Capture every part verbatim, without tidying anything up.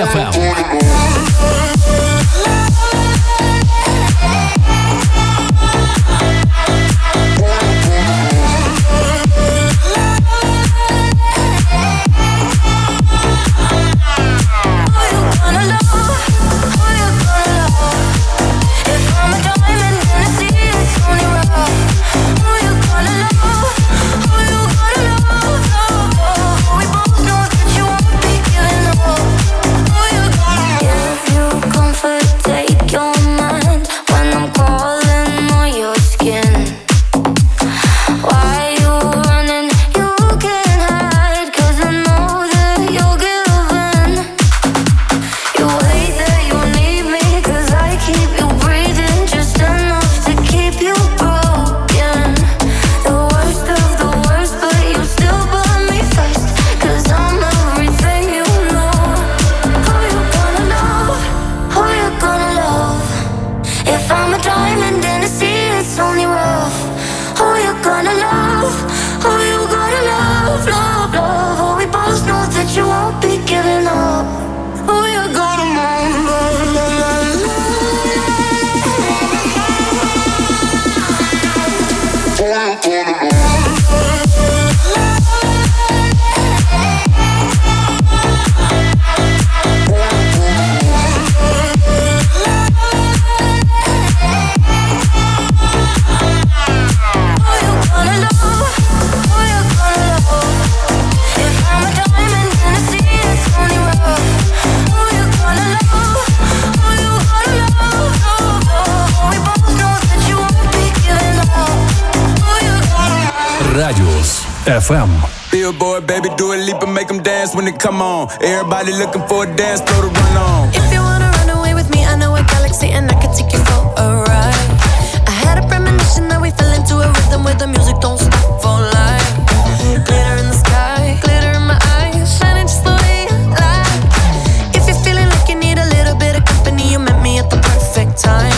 эф эм. Радиус эф эм. Billboard, baby, do a leap and make them dance when they come on. Everybody looking for a dance floor to run on. If you wanna run away with me, I know a galaxy and I can take you for a ride. I had a premonition that we fell into a rhythm where the music don't stop for life. Glitter in the sky, glitter in my eyes, shining just the way I like. If you're feeling like you need a little bit of company, you met me at the perfect time.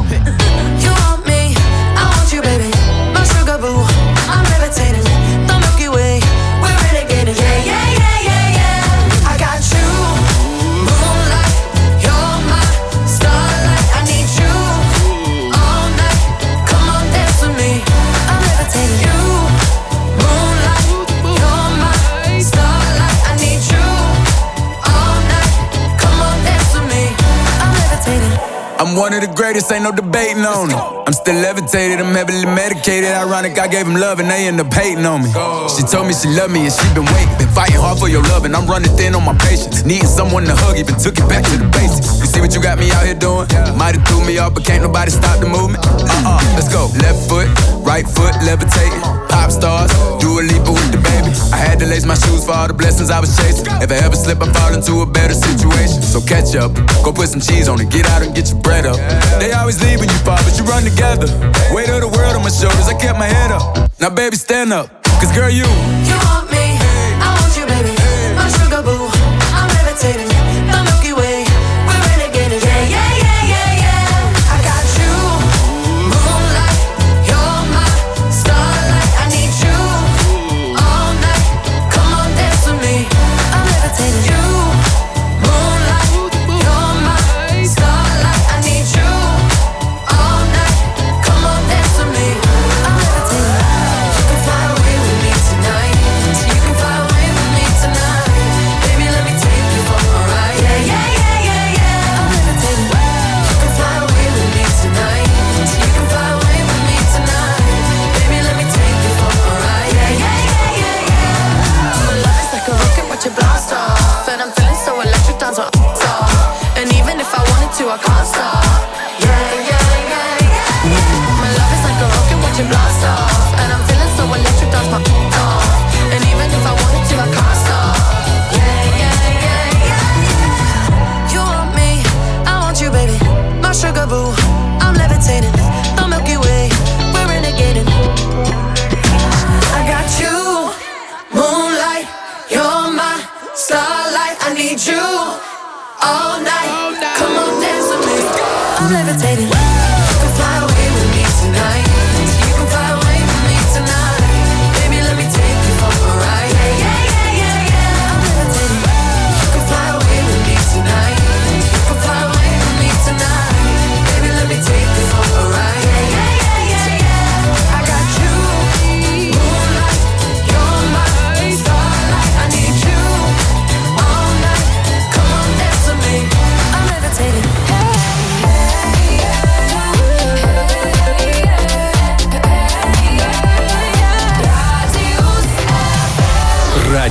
You want me, I want you, baby. My sugar boo, I'm levitating. The Milky Way, we're renegading. Yeah, yeah, yeah, yeah, yeah. I got you, moonlight. You're my starlight. I need you all night. Come on, dance with me. I'm levitating. You, moonlight. You're my starlight. I need you all night. Come on, dance with me. I'm levitating. I'm one of the greatest, ain't no debating on it. I'm still levitated, I'm heavily medicated. Ironic, I gave them love and they end up hating on me. She told me she loved me and she been waiting. Been fighting hard for your love and I'm running thin on my patience. Needing someone to hug, even took it back to the basics. You see what you got me out here doing? Might have threw me off, but can't nobody stop the movement. Uh-uh, let's go. Left foot, right foot, levitating. Pop stars, do a leap with the baby. I had to lace my shoes for all the blessings I was chasing. If I ever slip, I fall into a better situation. So catch up, go put some cheese on it, get out and get your bread up. They always leaving you far, but you run together. Weight of the world on my shoulders, I kept my head up. Now baby, stand up, cause girl, you You want me, I want you, baby. My sugar boo, I'm levitating. The Milky Way, we're renegading. Yeah, yeah, yeah, yeah, yeah. I got you, moonlight. You're my starlight. I need you all night. Come on, dance with me. I'm levitating. You, moonlight. You're my starlight. I need you all night. Come on, dance with me. I'm levitating. You can fly away with me tonight. You can fly away with me tonight. Baby, let me take you for a ride. Yeah, yeah, yeah, yeah, yeah. I'm levitating. You can fly away with me tonight. You can fly away with me tonight. Baby, let me take you for a ride. Yeah, yeah, yeah, yeah, yeah. My love is like a rocket, watch it blast off. And I'm feeling so electric, dance my off. And even if I wanted to, I can't stop. Yeah, yeah, yeah, yeah. My love is like a rocket, watch it blast off. And I'm feeling so electric, dance my off. And even if I wanted to, I can't stop. Yeah, yeah, yeah, yeah. You want me, I want you, baby. My sugar boo, I'm levitating. The Milky Way, we're renegading. I got you, moonlight. You're my starlight. I need you all night. Come on, dance with me.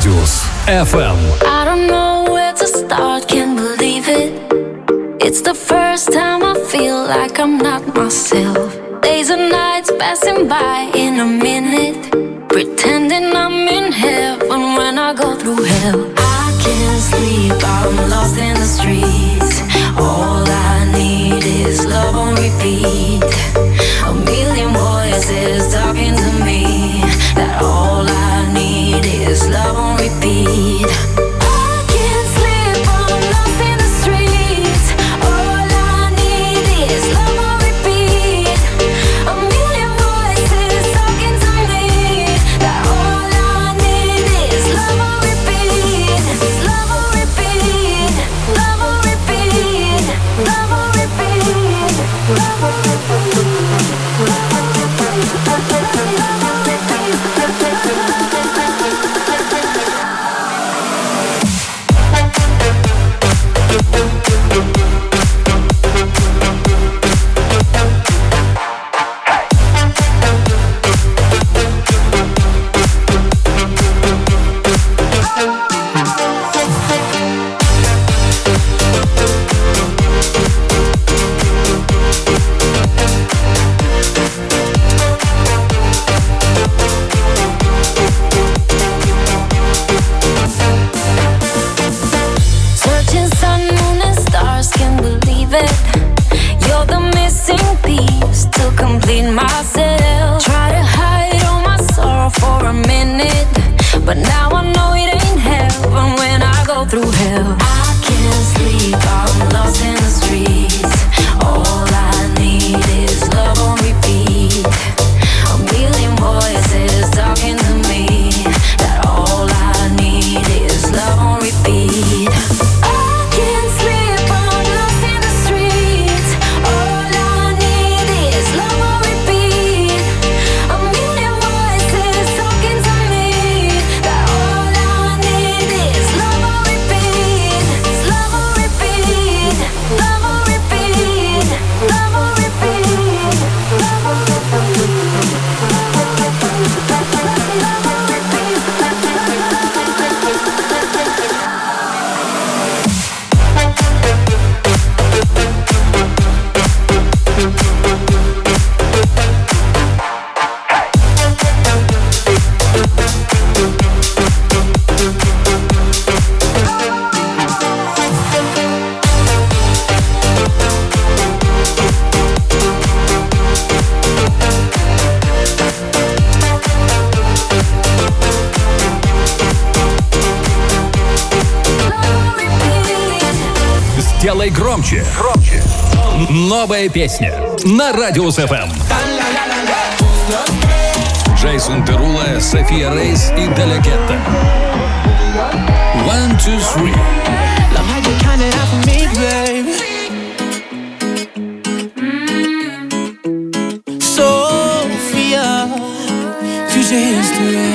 Radius эф эм. I don't know where to start, can't believe it. It's the first time I feel like I'm not myself. Days and nights passing by in a minute, pretending I'm in heaven when I go through hell. I can't sleep, I'm lost in the streets. All I need is love on repeat. A million voices talking to me, that all I need is love on repeat. I can't sleep, I'm lost in the streets. All I need is love on repeat. A million voices talking to me, that all I need is love on repeat. Love on repeat. Love on repeat. Love on repeat. Love on repeat. Сделай громче. Громче. Новая песня на Radius эф эм. Джейсон Деруло, София Рейс и Деля Гетто. One, two, three. Love how you count it out for me, baby. Sophia, future history.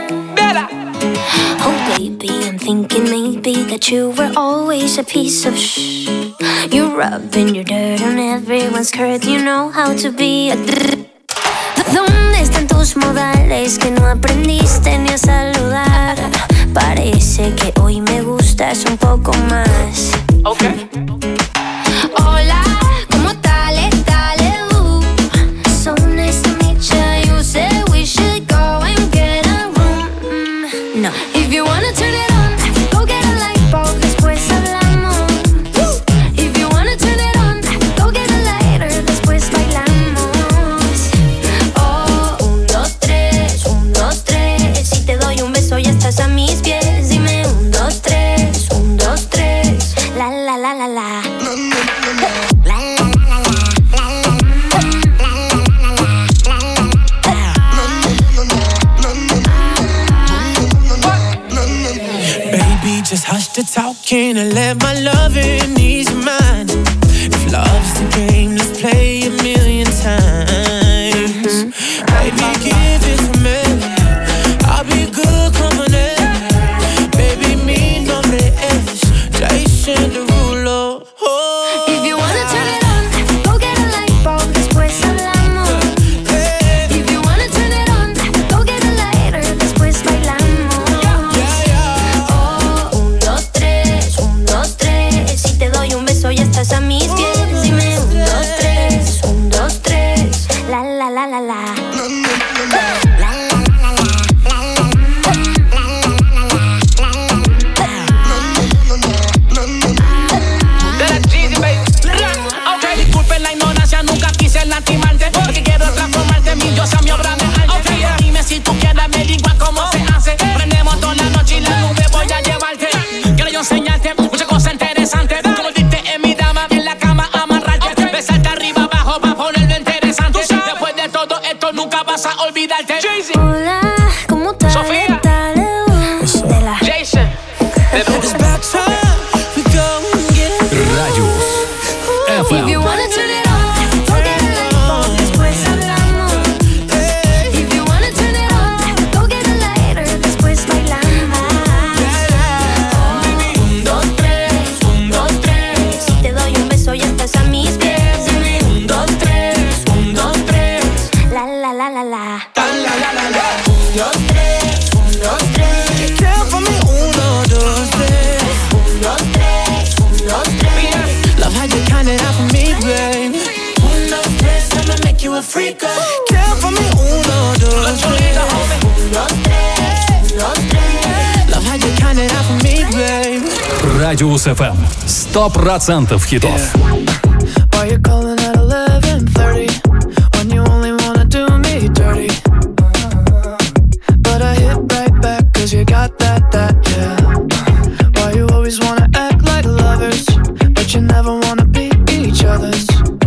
Oh baby, I'm thinking maybe that you were always a piece of shh. You're rubbing your dirt on everyone's skirt. You know how to be a d- ¿Dónde están tus modales que no aprendiste ni a saludar? Parece que hoy me gustas un poco más. Okay. Hola, ¿cómo tal? Dale, uh. So nice to meet you. You said we should go and get a room. Mm, no. If you wanna turn it on, go get a light bulb, después hablamos. If you wanna turn it on, go get a lighter, después bailamos. Oh, un, dos, tres, un, dos, tres. Si te doy un beso ya estás a mis pies. Dime un, dos, tres, un, dos, tres. La, la, la, la, la. Just hush the talking and let my loving ease your mind. If love's the game, let's play a million times. Mm-hmm. Baby, give it to me. I'll be good company. Baby, mi nombre es Jason Derulo. Oh. If you wanna turn it on, go get a light bulb, después hablamos. Hey. If you wanna turn it on, go get a lighter, después bailamos. Yeah, yeah. la la la. Disculpen la ignorancia, nunca quise lastimarte, porque quiero transformarte en mi diosa, mi obra de arte. Okay. Dime si tú quieres averiguar cómo se hace. Prendemos toda la noche y la nube voy a llevarte. Quiero yo enseñarte muchas cosas interesantes, como diste en mi dama, en la cama amarrarte. Okay. Besarte arriba abajo para ponerlo interesante. Después de todo esto nunca vas a olvidarte. Jay-Z. Hola, ¿cómo estás? Sofía. De la Jason. It's about time we go and get it. Radius эф эм. If you wanna turn it on, go get a light, después hablamos. If you wanna turn it on, go get a lighter, después bailamos. Un, dos, tres, un, dos, tres. Si te doy un beso ya estás a mis pies. Un, dos, tres, un, dos, tres. La la la la la. La la la la. Un, dos, tres, un, dos, tres. Count for me, uno, dos, tres. Un, dos, tres, un, dos, tres. Love how you count it out for me, babe. Un, dos, tres, I'ma make you a freak. Count for me, uno, dos, tres. Un, dos, tres, un, dos, tres. Love how you count it out for me, babe. Радиус эф эм. Сто процентов хитов. Why you calling at eleven thirty when you only wanna do me dirty? But I hit right back 'cause you got that, that, yeah. Why you always wanna act like lovers, but you never wanna be each other's?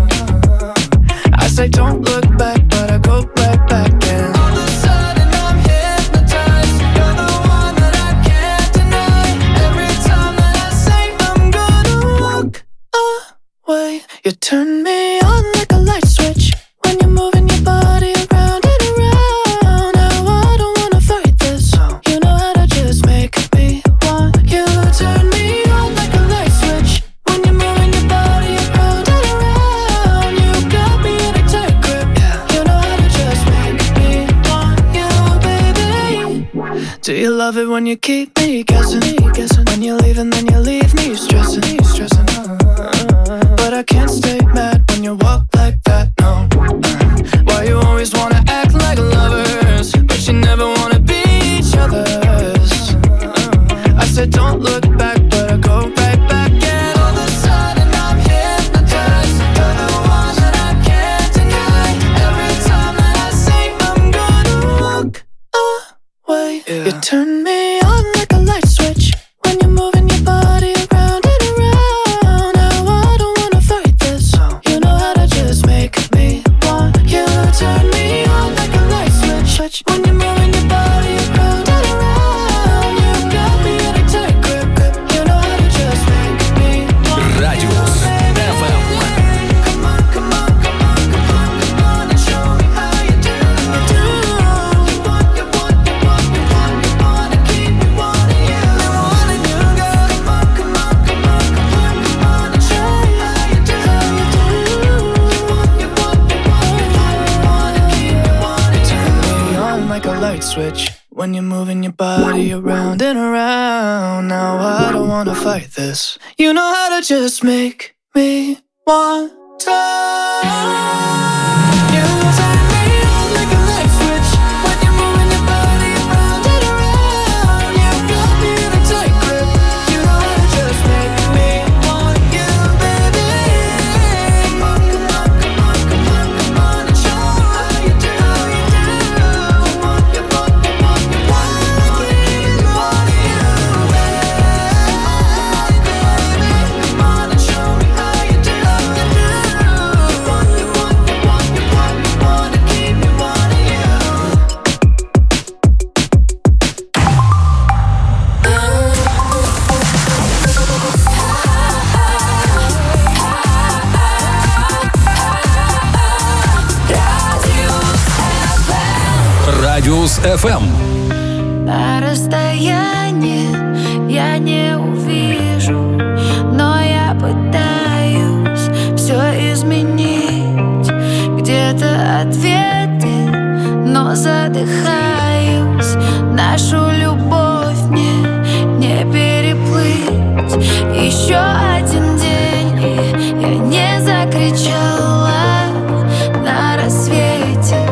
I say don't look back, but I go right back in. All of a sudden I'm hypnotized. You're the one that I can't deny. Every time that I say I'm gonna walk away, you turn me on like a light switch when you're moving your body around and around. Now I don't wanna fight this. You know how to just make me want you. Turn me on like a light switch when you're moving your body around and around. You got me in a tight grip. You know how to just make me want you, baby. Do you love it when you keep me guessing? When you leave and then you leave me stressing, stressing. But I can't stay mad when you walk like that, no. Why you always wanna act like lovers, but you never wanna be each other's? I said don't look back, but I go right back. And all of a sudden I'm hypnotized. You're the one that I can't deny. Every time that I say I'm gonna walk away, yeah. You turn me on like a light switch when you're moving your body around and around. Now I don't wanna fight this. You know how to just make me want you. Turn me on like a light switch when you're moving your body around and around. You got me in a tight grip. You know how to just make me want Радиус эф эм. Come on, come on, come on, come on, come on and show me how you do. You want, you want, you want, you want, you want to keep me wanting you. Wanting you, girl. Come on, come on, come on, come on, come on and show me how you do. You want, you want, you want, you want, you want to keep me wanting you. Turn me on like a light switch when you're moving your body around and around. Now I don't wanna fight this. You know how to just make me want to. You turn me on like a light switch when you're moving your body around and around. You got me in a tight grip. You know how to just make me want you, baby. Come on, come on, come on, come on, come on and show me how you do. You want, you want, you want, you want, you want to keep me wanting you. Come on and show me how you do. You want, you want, you want, you want, you want to keep me wanting you. Радиус эф эм. На расстоянии я не увижу, но я пытаюсь все изменить. Где-то ответы, но задыхаюсь. Нашу любовь мне не переплыть. Еще один день, и я не закричала на рассвете.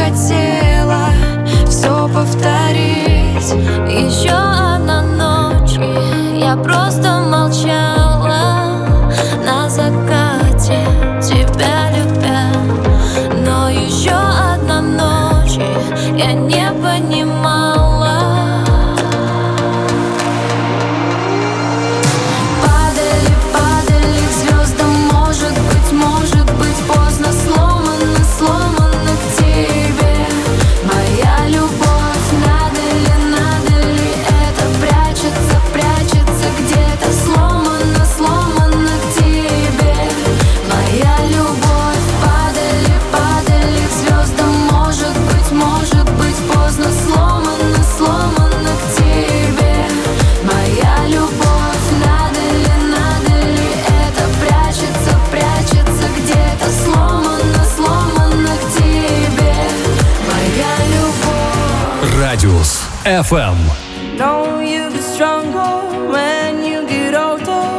хотела все повторить. Еще одна ночь, и я просто молчала на закате, тебя любя. Но еще одна ночь, и я не понимала. Падали, падали к звездам, может быть, может быть поздно. Сломано, сломано к тебе моя любовь. Надо ли, надо ли это прячется, прячется где-то. Сломано, сломано к тебе моя любовь. Падали, падали к звездам, может быть, может быть поздно. Сломано, сломано к тебе моя любовь. Надо ли, надо ли это прячется, прячется где-то. Сломано, сломано к тебе моя любовь. Радиус эф эм. Know you get stronger when you get older.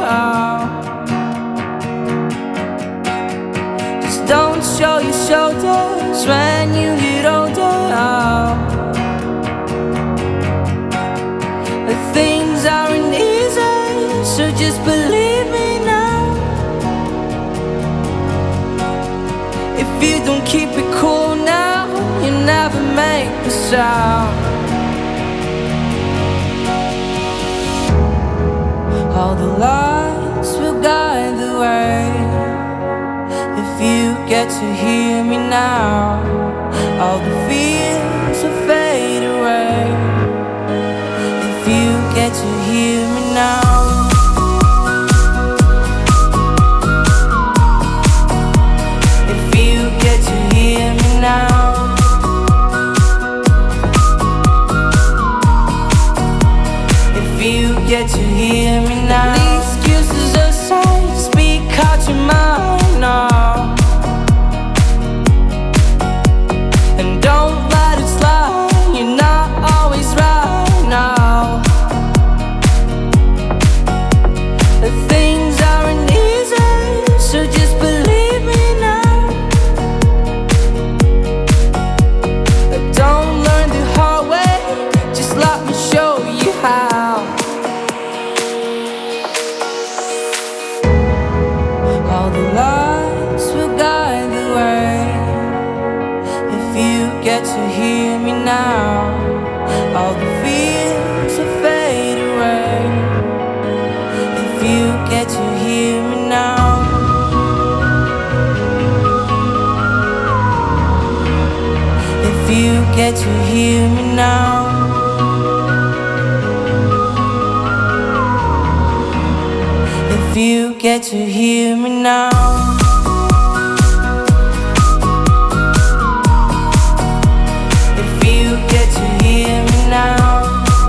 Just don't show your shoulders when you get older. The things aren't easy, so just believe me now. If you don't keep it cool now, you never make the sound. All the lights will guide the way. If you get to hear me now, all the fears will fade away. If you get to hear me now. If you get to hear me now. If you get to hear me now. The excuses aside, speak out your mind now. And don't let it slide, you're not always right now. The things aren't easy, so just believe me now. But don't learn the hard way, just let me show you how. All the lights will guide the way. If you get to hear me now, all the fears will fade away. If you get to hear me now. If you get to hear me now. If you get to hear me now. If you get to hear me now.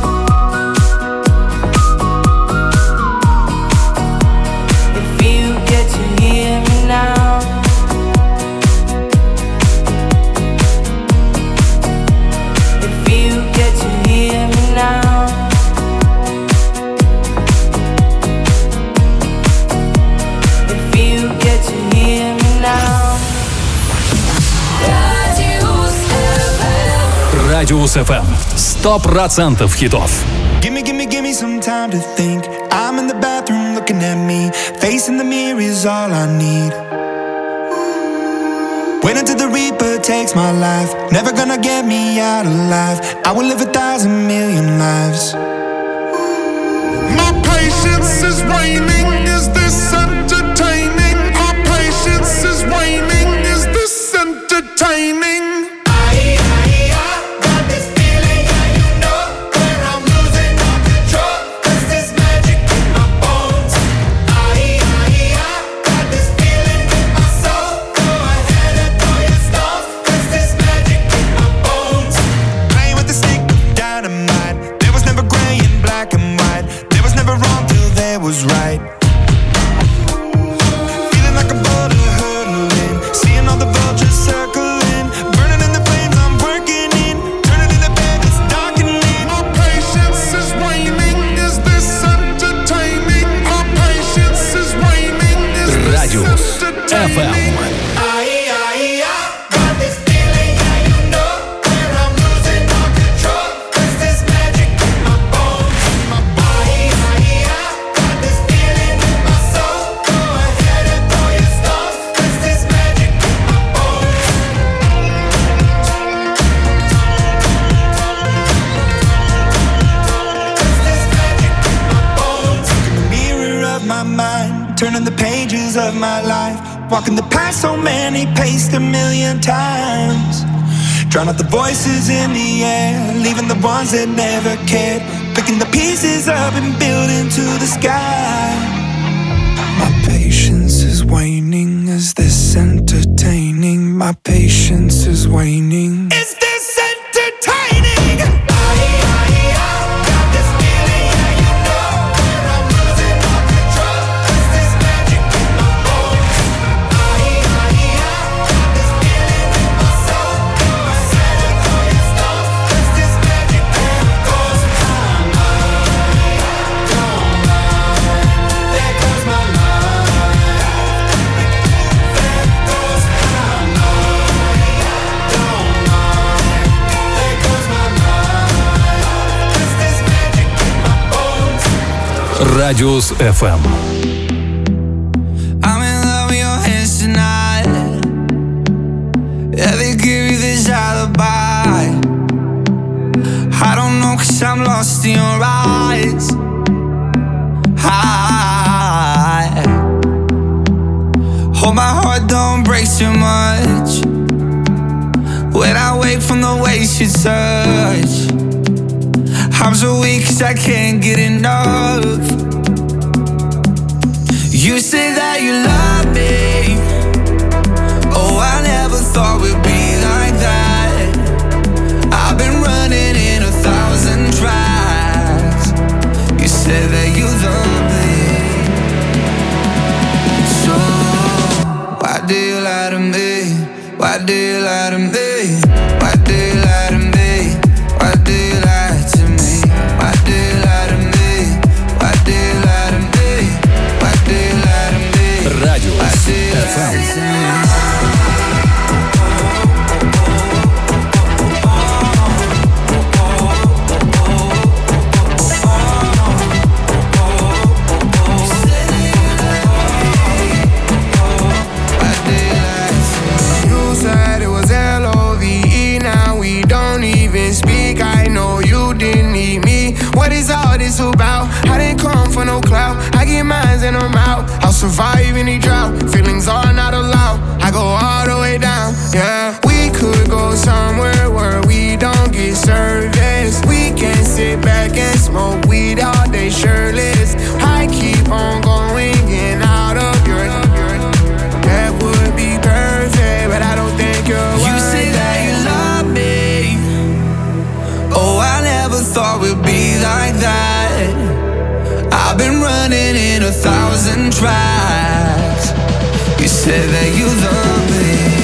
If you get to hear me now. If you get to hear me now. If you get to hear me now. Радиус эф эм. Сто процентов хитов. Gimme, gimme, gimme some time to think. I'm in the bathroom looking at me. Facing the mirror is all I need. Wait until the Reaper takes my life. Never gonna get me out alive. I will live a thousand million lives. My patience is waning. Is this entertaining? Our patience is waning. Is this entertaining? Right. turning the pages of my life, walking the path so many paced a million times. Drown out the voices in the air, leaving the ones that never cared, picking the pieces up and building to the sky. My patience is waning. Is this entertaining? My patience is waning. Is this entertaining? Радиус эф эм. I'm in love with your hands tonight. Yeah, they give you this alibi. I don't know, cause I'm lost in your eyes. I hope my heart don't break too much when I wake from the way you touch. I'm so weak cause I can't get enough. You say that you love me. Oh, I never thought we'd be like that. I've been running in a thousand tracks. You say that you love me. So why do you lie to me? Why do you lie to me? Why do you lie to me? Why do you lie to me? Why do you lie to me? Why do you lie to me? Why do you lie to me? Радиус эф эм. What is all this about? I didn't come for no clout. I get mines and I'm out. I'll survive any drought. Feelings are not allowed. I go all the way down. Yeah, we could go somewhere where we don't get service. We can sit back and smoke weed all day shirtless. I keep on going in out of your. That would be perfect, but I don't think you're. You say that you love me. Oh, I never thought we'd be like that. I've been running in a thousand tracks. You said that you love me.